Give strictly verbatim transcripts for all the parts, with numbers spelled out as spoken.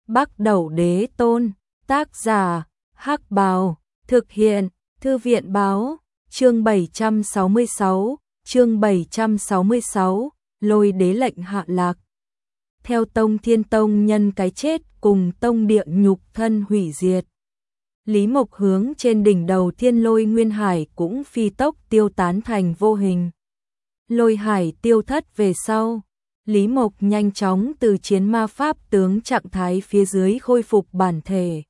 Bắc Đẩu Đế Tôn, tác giả, Hắc Bào, thực hiện, Thư viện Báo, chương bảy trăm sáu mươi sáu, chương bảy trăm sáu mươi sáu, Lôi Đế lệnh hạ lạc. Theo Tông Thiên Tông nhân cái chết cùng tông địa nhục thân hủy diệt. Lý Mộc hướng trên đỉnh đầu Thiên Lôi Nguyên Hải cũng phi tốc tiêu tán thành vô hình. Lôi hải tiêu thất về sau, Lý Mộc nhanh chóng từ chiến ma pháp tướng trạng thái phía dưới khôi phục bản thể.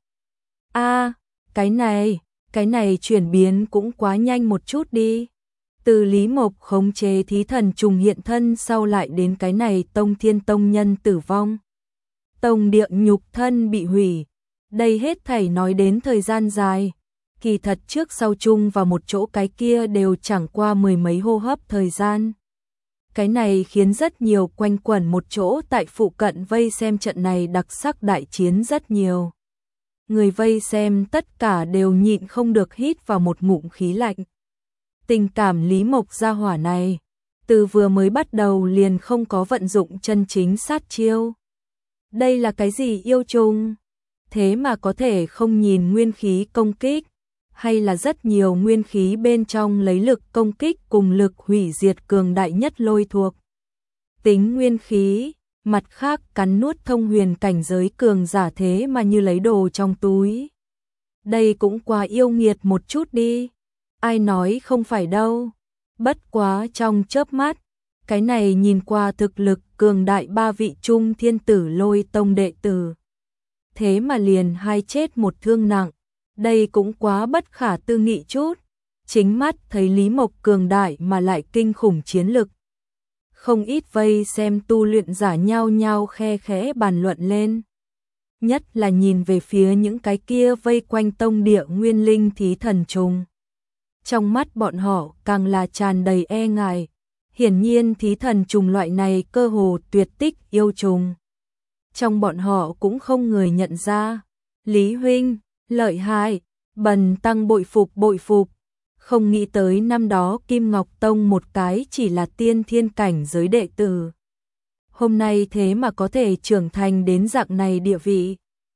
A, cái này, cái này chuyển biến cũng quá nhanh một chút đi. Từ Lý Mộc khống chế thí thần trùng hiện thân sau lại đến cái này Tông Thiên Tông nhân tử vong. Tông địa nhục thân bị hủy. Đây hết thảy nói đến thời gian dài. Kỳ thật trước sau chung vào một chỗ cái kia đều chẳng qua mười mấy hô hấp thời gian. Cái này khiến rất nhiều quanh quẩn một chỗ tại phụ cận vây xem trận này đặc sắc đại chiến rất nhiều. Người vây xem tất cả đều nhịn không được hít vào một ngụm khí lạnh. Tình cảm Lý Mộc gia hỏa này, từ vừa mới bắt đầu liền không có vận dụng chân chính sát chiêu. Đây là cái gì yêu trùng? Thế mà có thể không nhìn nguyên khí công kích, hay là rất nhiều nguyên khí bên trong lấy lực công kích cùng lực hủy diệt cường đại nhất lôi thuộc. Tính nguyên khí, mặt khác cắn nuốt thông huyền cảnh giới cường giả thế mà như lấy đồ trong túi. Đây cũng quá yêu nghiệt một chút đi. Ai nói không phải đâu. Bất quá trong chớp mắt, cái này nhìn qua thực lực cường đại ba vị trung thiên tử Lôi Tông đệ tử. Thế mà liền hai chết một thương nặng. Đây cũng quá bất khả tư nghị chút. Chính mắt thấy Lý Mộc cường đại mà lại kinh khủng chiến lực. Không ít vây xem tu luyện giả nhao nhao khe khẽ bàn luận lên. Nhất là nhìn về phía những cái kia vây quanh tông địa nguyên linh thí thần trùng. Trong mắt bọn họ càng là tràn đầy e ngại. Hiển nhiên thí thần trùng loại này cơ hồ tuyệt tích yêu trùng. Trong bọn họ cũng không người nhận ra. Lý huynh, lợi hại, Bần tăng bội phục bội phục. Không nghĩ tới năm đó Kim Ngọc Tông một cái chỉ là tiên thiên cảnh giới đệ tử. Hôm nay thế mà có thể trưởng thành đến dạng này địa vị.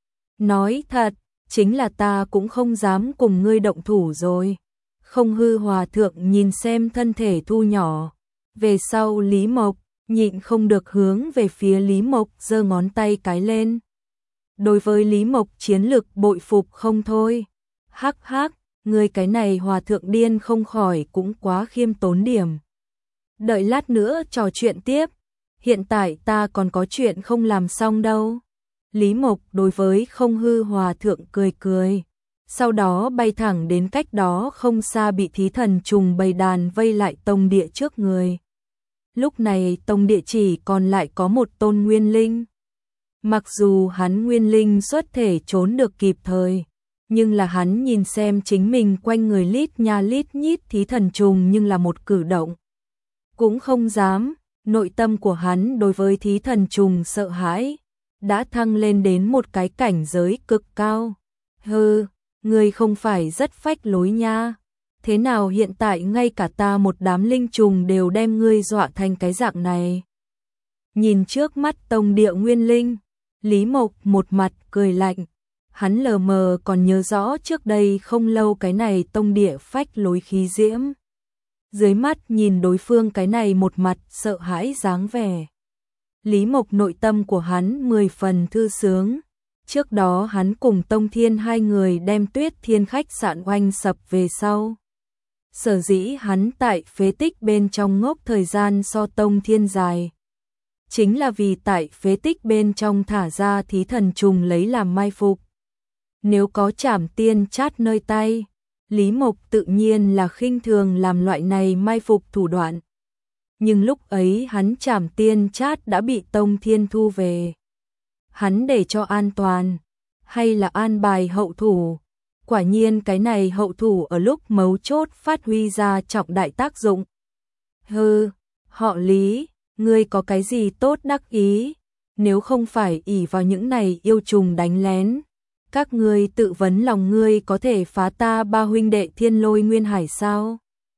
Nói thật, chính là ta cũng không dám cùng ngươi động thủ rồi. Không hư hòa thượng nhìn xem thân thể thu nhỏ. Về sau Lý Mộc, nhịn không được hướng về phía Lý Mộc giơ ngón tay cái lên. Đối với Lý Mộc chiến lực bội phục không thôi. Hắc hắc, người cái này hòa thượng điên không khỏi cũng quá khiêm tốn điểm. Đợi lát nữa trò chuyện tiếp. Hiện tại ta còn có chuyện không làm xong đâu. Lý Mộc đối với không hư hòa thượng cười cười. Sau đó bay thẳng đến cách đó không xa bị thí thần trùng bầy đàn vây lại tông địa trước người. Lúc này tông địa chỉ còn lại có một tôn nguyên linh. Mặc dù hắn nguyên linh xuất thể trốn được kịp thời, nhưng là hắn nhìn xem chính mình quanh người lít nha lít nhít thí thần trùng nhưng là một cử động. Cũng không dám, nội tâm của hắn đối với thí thần trùng sợ hãi, đã thăng lên đến một cái cảnh giới cực cao. Hừ, ngươi không phải rất phách lối nha. Thế nào hiện tại ngay cả ta một đám linh trùng đều đem ngươi dọa thành cái dạng này. Nhìn trước mắt tông địa nguyên linh, Lý Mộc một mặt cười lạnh. Hắn lờ mờ còn nhớ rõ trước đây không lâu cái này tông địa phách lối khí diễm. Dưới mắt nhìn đối phương cái này một mặt sợ hãi dáng vẻ. Lý Mộc nội tâm của hắn mười phần thư sướng. Trước đó hắn cùng Tông Thiên hai người đem Tuyết Thiên khách sạn oanh sập về sau. Sở dĩ hắn tại phế tích bên trong ngốc thời gian so Tông Thiên dài. Chính là vì tại phế tích bên trong thả ra thí thần trùng lấy làm mai phục. Nếu có trảm tiên chát nơi tay, Lý Mộc tự nhiên là khinh thường làm loại này mai phục thủ đoạn. Nhưng lúc ấy hắn trảm tiên chát đã bị Tông Thiên thu về. Hắn để cho an toàn, hay là an bài hậu thủ. Quả nhiên cái này hậu thủ ở lúc mấu chốt phát huy ra trọng đại tác dụng. Hừ, họ Lý, ngươi có cái gì tốt đắc ý? Nếu không phải ỷ vào những này yêu trùng đánh lén, các ngươi tự vấn lòng ngươi có thể phá ta ba huynh đệ Thiên Lôi Nguyên Hải sao?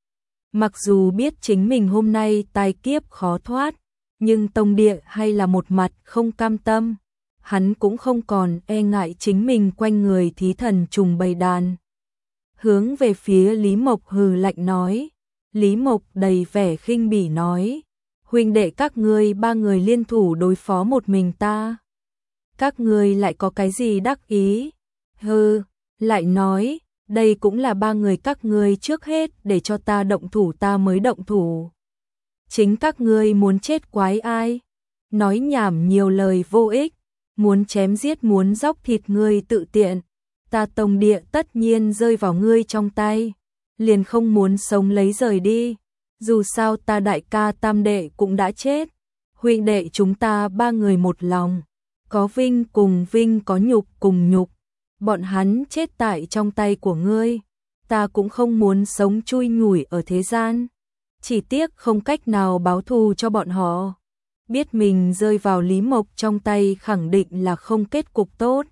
Mặc dù biết chính mình hôm nay tai kiếp khó thoát, nhưng tông địa hay là một mặt không cam tâm. hắn cũng không còn e ngại chính mình quanh người thí thần trùng bầy đàn. Hướng về phía Lý Mộc hừ lạnh nói, Lý Mộc đầy vẻ khinh bỉ nói, huynh đệ các ngươi ba người liên thủ đối phó một mình ta. Các ngươi lại có cái gì đắc ý? Hừ, lại nói, đây cũng là ba người các ngươi trước hết để cho ta động thủ ta mới động thủ. Chính các ngươi muốn chết quái ai? Nói nhảm nhiều lời vô ích, muốn chém giết muốn dóc thịt ngươi tự tiện. Ta Tông Địa tất nhiên rơi vào ngươi trong tay, liền không muốn sống lấy rời đi. Dù sao ta đại ca tam đệ cũng đã chết, huynh đệ chúng ta ba người một lòng, có vinh cùng vinh có nhục cùng nhục. Bọn hắn chết tại trong tay của ngươi, ta cũng không muốn sống chui nhủi ở thế gian. Chỉ tiếc không cách nào báo thù cho bọn họ. Biết mình rơi vào Lý Mộc trong tay khẳng định là không kết cục tốt.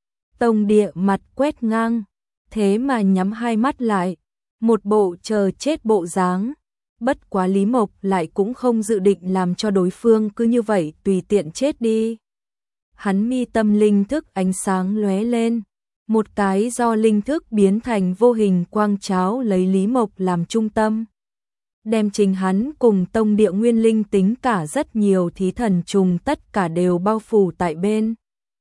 Tông Địa mặt quét ngang, thế mà nhắm hai mắt lại, một bộ chờ chết bộ dáng. Bất quá Lý Mộc lại cũng không dự định làm cho đối phương cứ như vậy tùy tiện chết đi. Hắn mi tâm linh thức ánh sáng lóe lên, một cái do linh thức biến thành vô hình quang cháo lấy Lý Mộc làm trung tâm. Đem chính hắn cùng Tông Địa nguyên linh tính cả rất nhiều thí thần trùng tất cả đều bao phủ tại bên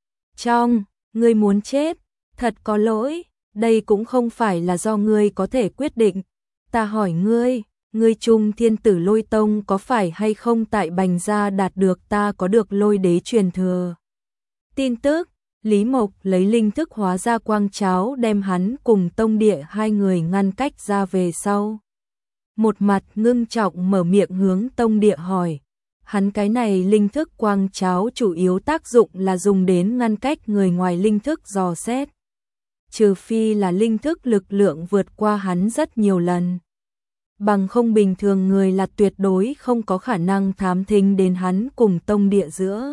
trong. Ngươi muốn chết, thật có lỗi, đây cũng không phải là do ngươi có thể quyết định. Ta hỏi ngươi, ngươi Trung Thiên Tử Lôi Tông có phải hay không tại Bành Gia đạt được ta có được lôi đế truyền thừa? Tin tức, Lý Mộc lấy linh thức hóa ra quang cháo đem hắn cùng Tông Địa hai người ngăn cách ra về sau. Một mặt ngưng trọng mở miệng hướng Tông Địa hỏi. Hắn cái này linh thức quang cháo chủ yếu tác dụng là dùng đến ngăn cách người ngoài linh thức dò xét. Trừ phi là linh thức lực lượng vượt qua hắn rất nhiều lần. Bằng không bình thường người là tuyệt đối không có khả năng thám thính đến hắn cùng Tông Địa giữa.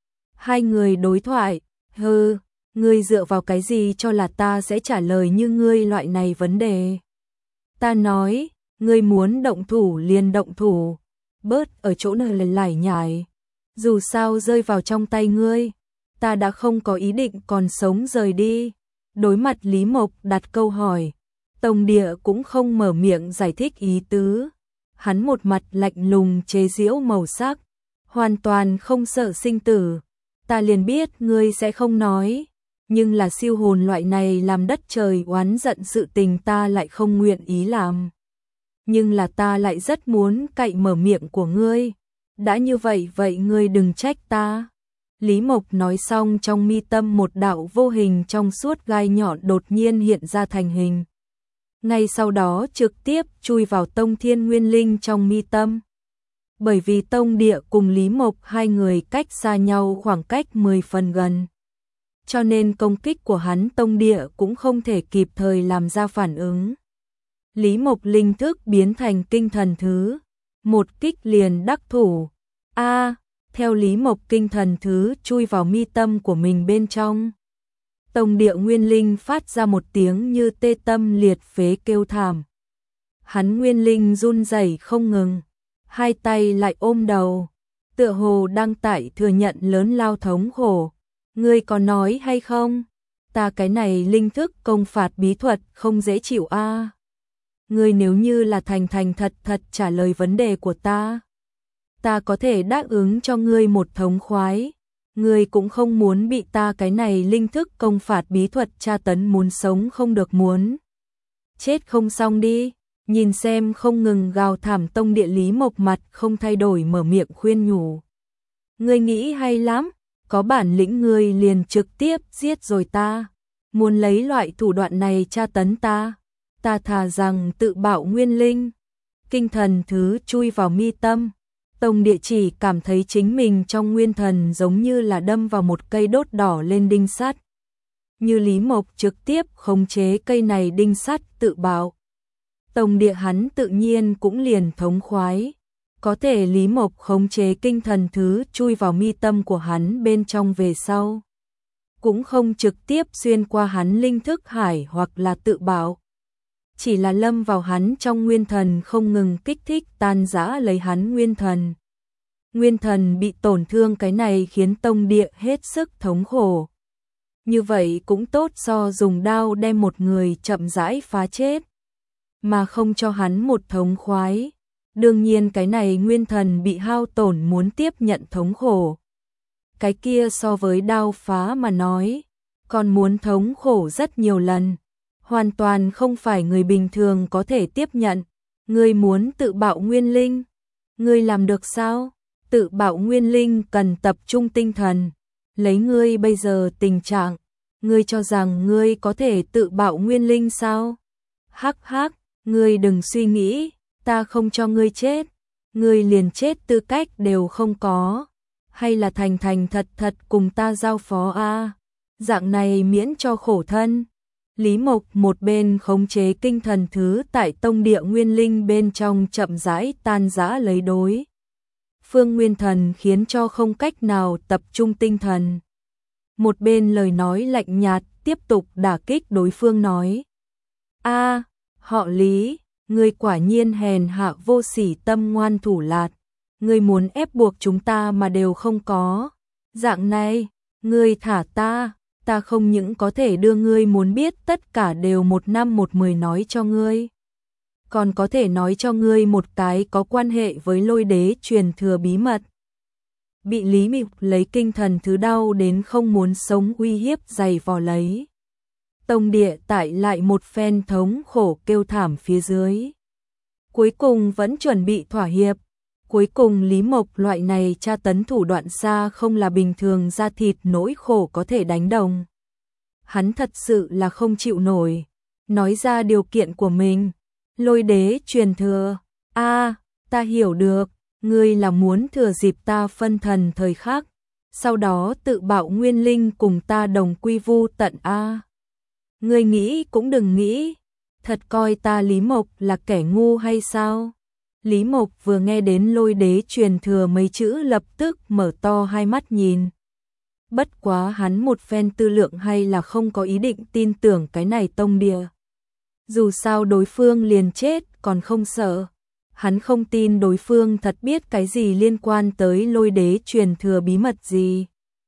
Hai người đối thoại, hừ, ngươi dựa vào cái gì cho là ta sẽ trả lời như ngươi loại này vấn đề. Ta nói, ngươi muốn động thủ liền động thủ. Bớt ở chỗ này lần lải nhải. Dù sao rơi vào trong tay ngươi, ta đã không có ý định còn sống rời đi. Đối mặt Lý Mộc đặt câu hỏi, Tông Địa cũng không mở miệng giải thích ý tứ. Hắn một mặt lạnh lùng chế giễu màu sắc, hoàn toàn không sợ sinh tử. Ta liền biết ngươi sẽ không nói, nhưng là siêu hồn loại này làm đất trời oán giận sự tình ta lại không nguyện ý làm. Nhưng là ta lại rất muốn cậy mở miệng của ngươi. Đã như vậy vậy ngươi đừng trách ta. Lý Mộc nói xong trong mi tâm một đạo vô hình trong suốt gai nhọn đột nhiên hiện ra thành hình. Ngay sau đó trực tiếp chui vào Tông Thiên Nguyên Linh trong mi tâm. Bởi vì Tông Địa cùng Lý Mộc hai người cách xa nhau khoảng cách mười phần gần. Cho nên công kích của hắn Tông Địa cũng không thể kịp thời làm ra phản ứng. Lý Mộc linh thức biến thành kinh thần thứ, một kích liền đắc thủ. A, theo Lý Mộc kinh thần thứ chui vào mi tâm của mình bên trong. Tông Địa nguyên linh phát ra một tiếng như tê tâm liệt phế kêu thảm. Hắn nguyên linh run rẩy không ngừng, hai tay lại ôm đầu, tựa hồ đang tại thừa nhận lớn lao thống khổ. Ngươi có nói hay không? Ta cái này linh thức công phạt bí thuật không dễ chịu a. À. Ngươi nếu như là thành thành thật thật trả lời vấn đề của ta, ta có thể đáp ứng cho ngươi một thống khoái. Ngươi cũng không muốn bị ta cái này linh thức công phạt bí thuật tra tấn muốn sống không được muốn chết không xong đi. Nhìn xem không ngừng gào thảm Tông Địa Lý Mộc mặt không thay đổi mở miệng khuyên nhủ. Ngươi nghĩ hay lắm, có bản lĩnh ngươi liền trực tiếp giết rồi ta. Muốn lấy loại thủ đoạn này tra tấn ta, ta thà rằng tự bạo nguyên linh. Kinh thần thứ chui vào mi tâm. Tông Địa chỉ cảm thấy chính mình trong nguyên thần giống như là đâm vào một cây đốt đỏ lên đinh sắt. Như Lý Mộc trực tiếp khống chế cây này đinh sắt tự bạo. Tông Địa hắn tự nhiên cũng liền thống khoái. Có thể Lý Mộc khống chế kinh thần thứ chui vào mi tâm của hắn bên trong về sau. Cũng không trực tiếp xuyên qua hắn linh thức hải hoặc là tự bạo. Chỉ là lâm vào hắn trong nguyên thần không ngừng kích thích tan rã lấy hắn nguyên thần. Nguyên thần bị tổn thương, cái này khiến tông địa hết sức thống khổ. Như vậy cũng tốt so dùng đao đem một người chậm rãi phá chết, mà không cho hắn một thống khoái. Đương nhiên cái này nguyên thần bị hao tổn muốn tiếp nhận thống khổ. Cái kia so với đao phá mà nói, còn muốn thống khổ rất nhiều lần. Hoàn toàn không phải người bình thường có thể tiếp nhận. Ngươi muốn tự bạo nguyên linh? Ngươi làm được sao? Tự bạo nguyên linh cần tập trung tinh thần. Lấy ngươi bây giờ tình trạng, ngươi cho rằng ngươi có thể tự bạo nguyên linh sao? Hắc hắc, ngươi đừng suy nghĩ, ta không cho ngươi chết. Ngươi liền chết tư cách đều không có. Hay là thành thành thật thật cùng ta giao phó a? Dạng này miễn cho khổ thân. Lý Mộc một bên khống chế kinh thần thứ tại tông địa nguyên linh bên trong chậm rãi tan rã lấy đối phương nguyên thần, khiến cho không cách nào tập trung tinh thần. Một bên lời nói lạnh nhạt tiếp tục đả kích đối phương nói: a, họ Lý, ngươi quả nhiên hèn hạ vô sỉ, tâm ngoan thủ lạt. Ngươi muốn ép buộc chúng ta mà đều không có. Dạng này, ngươi thả ta, ta không những có thể đưa ngươi muốn biết tất cả đều một năm một mười nói cho ngươi, còn có thể nói cho ngươi một cái có quan hệ với Lôi Đế truyền thừa bí mật. Bị Lý Mịch lấy kinh thần thứ đau đến không muốn sống uy hiếp giày vò lấy. Tông địa tại lại một phen thống khổ kêu thảm phía dưới. Cuối cùng vẫn chuẩn bị thỏa hiệp. Cuối cùng Lý Mộc loại này tra tấn thủ đoạn xa không là bình thường da thịt nỗi khổ có thể đánh đồng. Hắn thật sự là không chịu nổi. Nói ra điều kiện của mình. Lôi Đế truyền thừa. A, ta hiểu được. Ngươi là muốn thừa dịp ta phân thần thời khắc, sau đó tự bạo nguyên linh cùng ta đồng quy vu tận a. Ngươi nghĩ cũng đừng nghĩ. Thật coi ta Lý Mộc là kẻ ngu hay sao? Lý Mộc vừa nghe đến Lôi Đế truyền thừa mấy chữ lập tức mở to hai mắt nhìn. Bất quá hắn một phen tư lượng hay là không có ý định tin tưởng cái này tông địa. Dù sao đối phương liền chết còn không sợ. Hắn không tin đối phương thật biết cái gì liên quan tới Lôi Đế truyền thừa bí mật gì.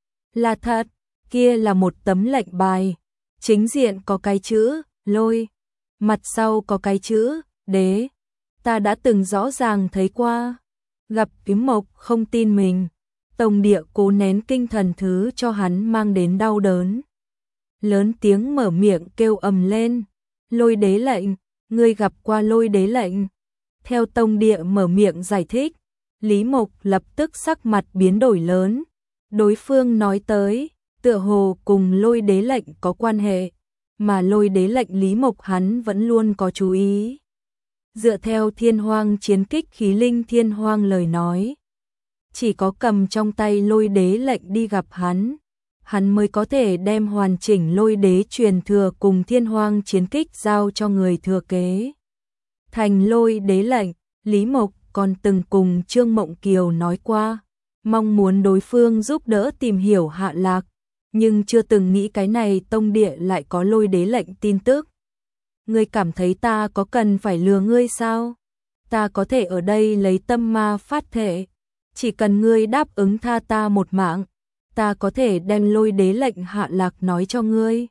Là thật, kia là một tấm lệnh bài. Chính diện có cái chữ Lôi, mặt sau có cái chữ Đế. Ta đã từng rõ ràng thấy qua. Gặp Lý Mộc không tin mình, tông địa cố nén kinh thần thứ cho hắn mang đến đau đớn. Lớn tiếng mở miệng kêu ầm lên: Lôi Đế lệnh, ngươi gặp qua Lôi Đế lệnh? Theo tông địa mở miệng giải thích, Lý Mộc lập tức sắc mặt biến đổi lớn. Đối phương nói tới, tựa hồ cùng Lôi Đế lệnh có quan hệ, mà Lôi Đế lệnh Lý Mộc hắn vẫn luôn có chú ý. Dựa theo Thiên Hoang chiến kích khí linh Thiên Hoang lời nói, chỉ có cầm trong tay Lôi Đế lệnh đi gặp hắn, hắn mới có thể đem hoàn chỉnh Lôi Đế truyền thừa cùng Thiên Hoang chiến kích giao cho người thừa kế. Thành Lôi Đế lệnh, Lý Mộc còn từng cùng Trương Mộng Kiều nói qua, mong muốn đối phương giúp đỡ tìm hiểu Hạ Lạc, nhưng chưa từng nghĩ cái này tông địa lại có Lôi Đế lệnh tin tức. Ngươi cảm thấy ta có cần phải lừa ngươi sao? Ta có thể ở đây lấy tâm ma phát thể, chỉ cần ngươi đáp ứng tha ta một mạng, ta có thể đem Lôi Đế lệnh Hạ Lạc nói cho ngươi.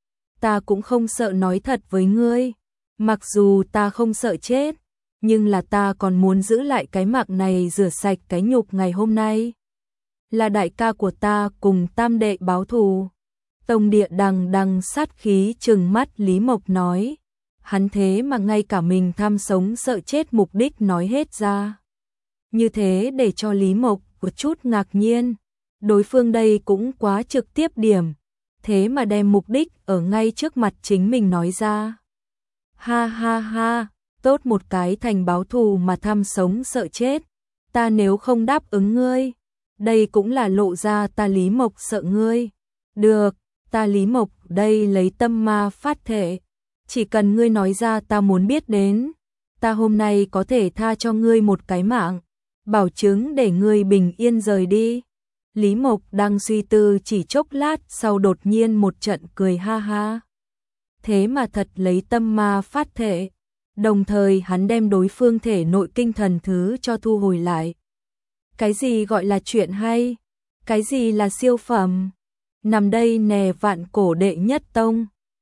Ta cũng không sợ nói thật với ngươi. Mặc dù ta không sợ chết, nhưng là ta còn muốn giữ lại cái mạng này, rửa sạch cái nhục ngày hôm nay. Là đại ca của ta cùng tam đệ báo thù. Tông địa đằng đằng sát khí trừng mắt Lý Mộc nói. Hắn thế mà ngay cả mình tham sống sợ chết mục đích nói hết ra. Như thế để cho Lý Mộc một chút ngạc nhiên. Đối phương đây cũng quá trực tiếp điểm. Thế mà đem mục đích ở ngay trước mặt chính mình nói ra. Ha ha ha, tốt một cái thành báo thù mà tham sống sợ chết. Ta nếu không đáp ứng ngươi, đây cũng là lộ ra ta Lý Mộc sợ ngươi. Được, ta Lý Mộc đây lấy tâm ma phát thể. Chỉ cần ngươi nói ra ta muốn biết đến, ta hôm nay có thể tha cho ngươi một cái mạng, bảo chứng để ngươi bình yên rời đi. Lý Mộc đang suy tư chỉ chốc lát sau đột nhiên một trận cười ha ha. Thế mà thật lấy tâm ma phát thể. Đồng thời hắn đem đối phương thể nội kinh thần thứ cho thu hồi lại. Cái gì gọi là chuyện hay? Cái gì là siêu phẩm? Nằm đây nè vạn cổ đệ nhất tông.